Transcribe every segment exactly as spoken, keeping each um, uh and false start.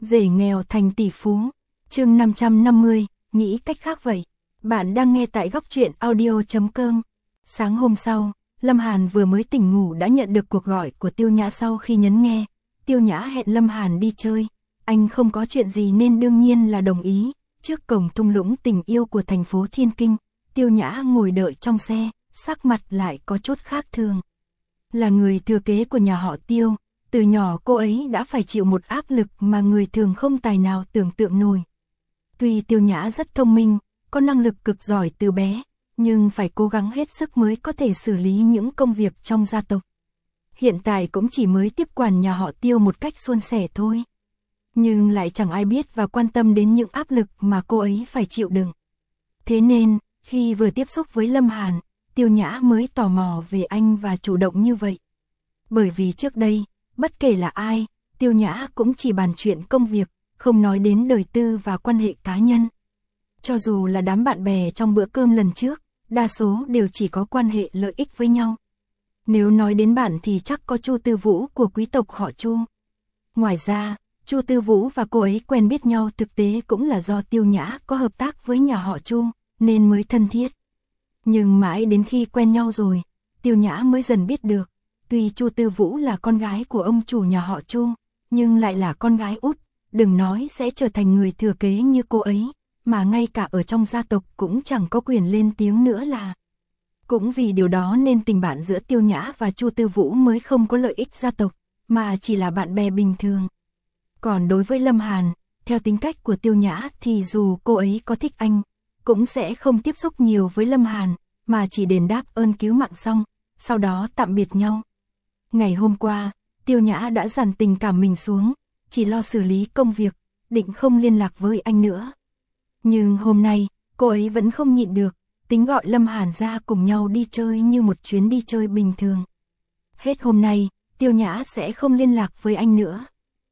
Rể nghèo thành tỷ phú. Chương năm trăm năm mươi, nghĩ cách khác vậy. Bạn đang nghe tại góc truyện audio chấm com. Sáng hôm sau, Lâm Hàn vừa mới tỉnh ngủ đã nhận được cuộc gọi của Tiêu Nhã. Sau khi nhấn nghe, Tiêu Nhã hẹn Lâm Hàn đi chơi. Anh không có chuyện gì nên đương nhiên là đồng ý. Trước cổng thung lũng tình yêu của thành phố Thiên Kinh, Tiêu Nhã ngồi đợi trong xe, sắc mặt lại có chút khác thường. Là người thừa kế của nhà họ Tiêu, từ nhỏ cô ấy đã phải chịu một áp lực mà người thường không tài nào tưởng tượng nổi. Tuy Tiêu Nhã rất thông minh, có năng lực cực giỏi từ bé, nhưng phải cố gắng hết sức mới có thể xử lý những công việc trong gia tộc. Hiện tại cũng chỉ mới tiếp quản nhà họ Tiêu một cách suôn sẻ thôi. Nhưng lại chẳng ai biết và quan tâm đến những áp lực mà cô ấy phải chịu đựng. Thế nên, khi vừa tiếp xúc với Lâm Hàn, Tiêu Nhã mới tò mò về anh và chủ động như vậy. Bởi vì trước đây, bất kể là ai, Tiêu Nhã cũng chỉ bàn chuyện công việc, không nói đến đời tư và quan hệ cá nhân. Cho dù là đám bạn bè trong bữa cơm lần trước, đa số đều chỉ có quan hệ lợi ích với nhau. Nếu nói đến bạn thì chắc có Chu Tư Vũ của quý tộc họ Chu. Ngoài ra, Chu Tư Vũ và cô ấy quen biết nhau thực tế cũng là do Tiêu Nhã có hợp tác với nhà họ Chu, nên mới thân thiết. Nhưng mãi đến khi quen nhau rồi, Tiêu Nhã mới dần biết được, tuy Chu Tư Vũ là con gái của ông chủ nhà họ Chu, nhưng lại là con gái út, đừng nói sẽ trở thành người thừa kế như cô ấy, mà ngay cả ở trong gia tộc cũng chẳng có quyền lên tiếng nữa là. Cũng vì điều đó nên tình bạn giữa Tiêu Nhã và Chu Tư Vũ mới không có lợi ích gia tộc, mà chỉ là bạn bè bình thường. Còn đối với Lâm Hàn, theo tính cách của Tiêu Nhã thì dù cô ấy có thích anh, cũng sẽ không tiếp xúc nhiều với Lâm Hàn, mà chỉ đền đáp ơn cứu mạng xong, sau đó tạm biệt nhau. Ngày hôm qua, Tiêu Nhã đã dàn tình cảm mình xuống, chỉ lo xử lý công việc, định không liên lạc với anh nữa. Nhưng hôm nay, cô ấy vẫn không nhịn được, tính gọi Lâm Hàn ra cùng nhau đi chơi như một chuyến đi chơi bình thường. Hết hôm nay, Tiêu Nhã sẽ không liên lạc với anh nữa.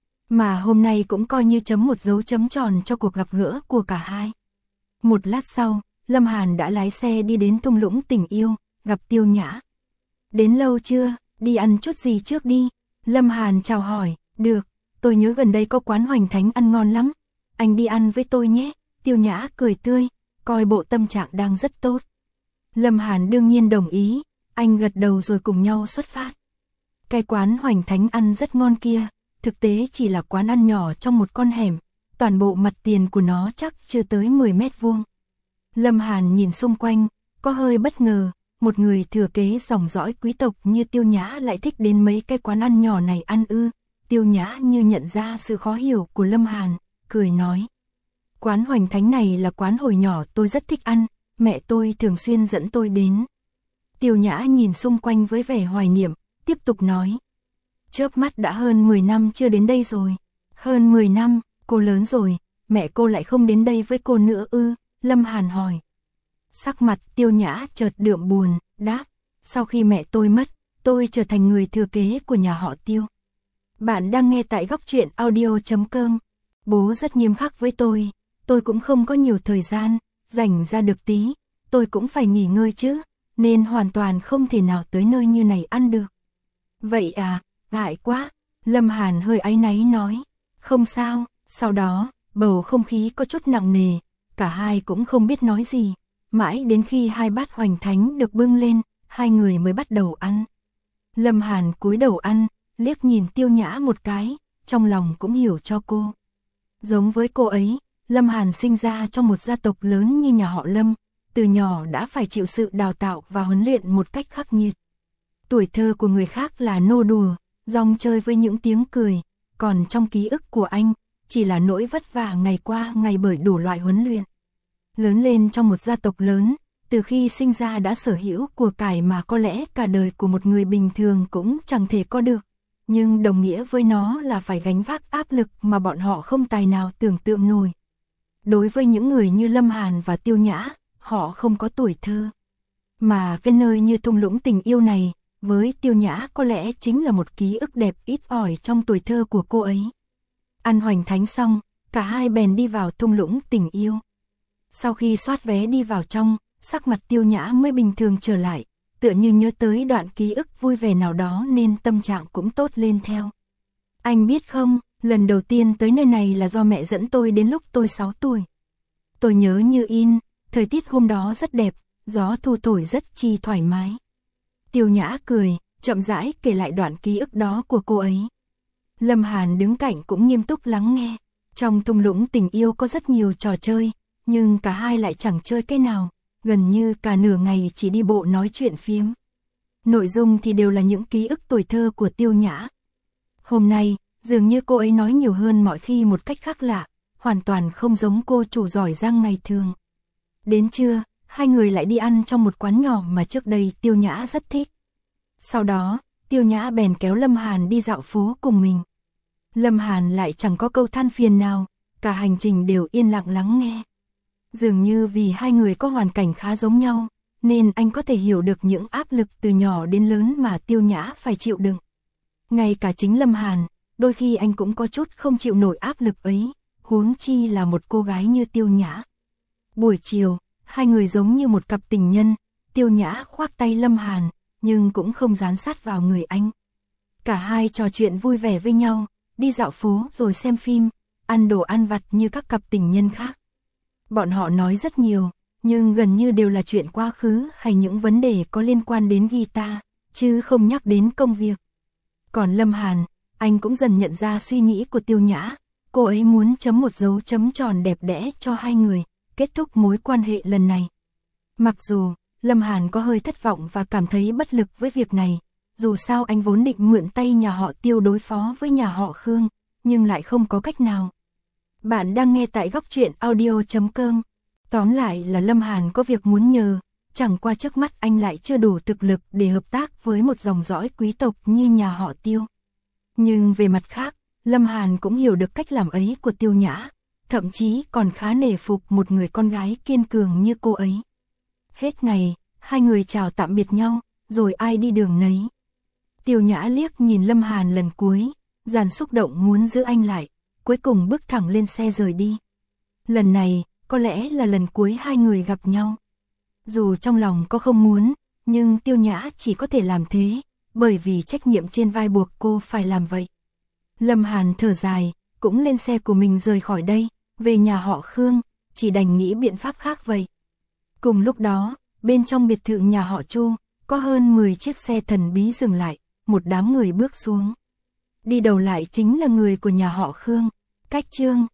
Mà hôm nay cũng coi như chấm một dấu chấm tròn cho cuộc gặp gỡ của cả hai. Một lát sau, Lâm Hàn đã lái xe đi đến thung lũng tình yêu, gặp Tiêu Nhã. Đến lâu chưa, đi ăn chút gì trước đi. Lâm Hàn chào hỏi, được, tôi nhớ gần đây có quán Hoành Thánh ăn ngon lắm. Anh đi ăn với tôi nhé. Tiêu Nhã cười tươi, coi bộ tâm trạng đang rất tốt. Lâm Hàn đương nhiên đồng ý, anh gật đầu rồi cùng nhau xuất phát. Cái quán Hoành Thánh ăn rất ngon kia, thực tế chỉ là quán ăn nhỏ trong một con hẻm, toàn bộ mặt tiền của nó chắc chưa tới mười mét vuông. Lâm Hàn nhìn xung quanh, có hơi bất ngờ, một người thừa kế dòng dõi quý tộc như Tiêu Nhã lại thích đến mấy cái quán ăn nhỏ này ăn ư. Tiêu Nhã như nhận ra sự khó hiểu của Lâm Hàn, cười nói. Quán Hoành Thánh này là quán hồi nhỏ tôi rất thích ăn, mẹ tôi thường xuyên dẫn tôi đến. Tiêu Nhã nhìn xung quanh với vẻ hoài niệm, tiếp tục nói. Chớp mắt đã hơn mười năm chưa đến đây rồi. Hơn mười năm, cô lớn rồi, mẹ cô lại không đến đây với cô nữa ư? Lâm Hàn hỏi. Sắc mặt Tiêu Nhã chợt đượm buồn, đáp. Sau khi mẹ tôi mất, tôi trở thành người thừa kế của nhà họ Tiêu. Bạn đang nghe tại góc truyện audio chấm com. Bố rất nghiêm khắc với tôi, tôi cũng không có nhiều thời gian, dành ra được tí, tôi cũng phải nghỉ ngơi chứ, nên hoàn toàn không thể nào tới nơi như này ăn được. Vậy à, ngại quá, Lâm Hàn hơi áy náy nói. Không sao, sau đó, bầu không khí có chút nặng nề, cả hai cũng không biết nói gì, mãi đến khi hai bát Hoành Thánh được bưng lên, hai người mới bắt đầu ăn. Lâm Hàn cúi đầu ăn, liếc nhìn Tiêu Nhã một cái, trong lòng cũng hiểu cho cô. Giống với cô ấy, Lâm Hàn sinh ra trong một gia tộc lớn như nhà họ Lâm, từ nhỏ đã phải chịu sự đào tạo và huấn luyện một cách khắc nghiệt. Tuổi thơ của người khác là nô đùa, rong chơi với những tiếng cười, còn trong ký ức của anh, chỉ là nỗi vất vả ngày qua ngày bởi đủ loại huấn luyện. Lớn lên trong một gia tộc lớn, từ khi sinh ra đã sở hữu của cải mà có lẽ cả đời của một người bình thường cũng chẳng thể có được. Nhưng đồng nghĩa với nó là phải gánh vác áp lực mà bọn họ không tài nào tưởng tượng nổi. Đối với những người như Lâm Hàn và Tiêu Nhã, họ không có tuổi thơ. Mà cái nơi như thung lũng tình yêu này, với Tiêu Nhã có lẽ chính là một ký ức đẹp ít ỏi trong tuổi thơ của cô ấy. Ăn Hoành Thánh xong, cả hai bèn đi vào thung lũng tình yêu. Sau khi soát vé đi vào trong, sắc mặt Tiêu Nhã mới bình thường trở lại, tựa như nhớ tới đoạn ký ức vui vẻ nào đó nên tâm trạng cũng tốt lên theo. Anh biết không, Lần đầu tiên tới nơi này là do mẹ dẫn tôi đến lúc tôi sáu tuổi. Tôi nhớ như in, thời tiết hôm đó rất đẹp, gió thu thổi rất chi thoải mái. Tiêu Nhã cười, chậm rãi kể lại đoạn ký ức đó của cô ấy. Lâm Hàn đứng cạnh cũng nghiêm túc lắng nghe. Trong thung lũng tình yêu có rất nhiều trò chơi, nhưng cả hai lại chẳng chơi cái nào, gần như cả nửa ngày chỉ đi bộ nói chuyện phiếm. Nội dung thì đều là những ký ức tuổi thơ của Tiêu Nhã. Hôm nay, dường như cô ấy nói nhiều hơn mọi khi một cách khác lạ, hoàn toàn không giống cô chủ giỏi giang ngày thường. Đến trưa, hai người lại đi ăn trong một quán nhỏ mà trước đây Tiêu Nhã rất thích. Sau đó, Tiêu Nhã bèn kéo Lâm Hàn đi dạo phố cùng mình. Lâm Hàn lại chẳng có câu than phiền nào, cả hành trình đều yên lặng lắng nghe. Dường như vì hai người có hoàn cảnh khá giống nhau, nên anh có thể hiểu được những áp lực từ nhỏ đến lớn mà Tiêu Nhã phải chịu đựng. Ngay cả chính Lâm Hàn, đôi khi anh cũng có chút không chịu nổi áp lực ấy, huống chi là một cô gái như Tiêu Nhã. Buổi chiều, hai người giống như một cặp tình nhân, Tiêu Nhã khoác tay Lâm Hàn, nhưng cũng không dán sát vào người anh. Cả hai trò chuyện vui vẻ với nhau, đi dạo phố rồi xem phim, ăn đồ ăn vặt như các cặp tình nhân khác. Bọn họ nói rất nhiều, nhưng gần như đều là chuyện quá khứ hay những vấn đề có liên quan đến guitar, chứ không nhắc đến công việc. Còn Lâm Hàn, anh cũng dần nhận ra suy nghĩ của Tiêu Nhã, cô ấy muốn chấm một dấu chấm tròn đẹp đẽ cho hai người, kết thúc mối quan hệ lần này. Mặc dù, Lâm Hàn có hơi thất vọng và cảm thấy bất lực với việc này, dù sao anh vốn định mượn tay nhà họ Tiêu đối phó với nhà họ Khương, nhưng lại không có cách nào. Bạn đang nghe tại góc truyện audio chấm com. Tóm lại là Lâm Hàn có việc muốn nhờ, chẳng qua trước mắt anh lại chưa đủ thực lực để hợp tác với một dòng dõi quý tộc như nhà họ Tiêu. Nhưng về mặt khác, Lâm Hàn cũng hiểu được cách làm ấy của Tiêu Nhã, thậm chí còn khá nể phục một người con gái kiên cường như cô ấy. Hết ngày, hai người chào tạm biệt nhau, rồi ai đi đường nấy. Tiêu Nhã liếc nhìn Lâm Hàn lần cuối, dàn xúc động muốn giữ anh lại, cuối cùng bước thẳng lên xe rời đi. Lần này, có lẽ là lần cuối hai người gặp nhau. Dù trong lòng có không muốn, nhưng Tiêu Nhã chỉ có thể làm thế, bởi vì trách nhiệm trên vai buộc cô phải làm vậy. Lâm Hàn thở dài, cũng lên xe của mình rời khỏi đây, về nhà họ Khương, chỉ đành nghĩ biện pháp khác vậy. Cùng lúc đó, bên trong biệt thự nhà họ Chu, có hơn mười chiếc xe thần bí dừng lại, một đám người bước xuống. Đi đầu lại chính là người của nhà họ Khương, Cách Trương.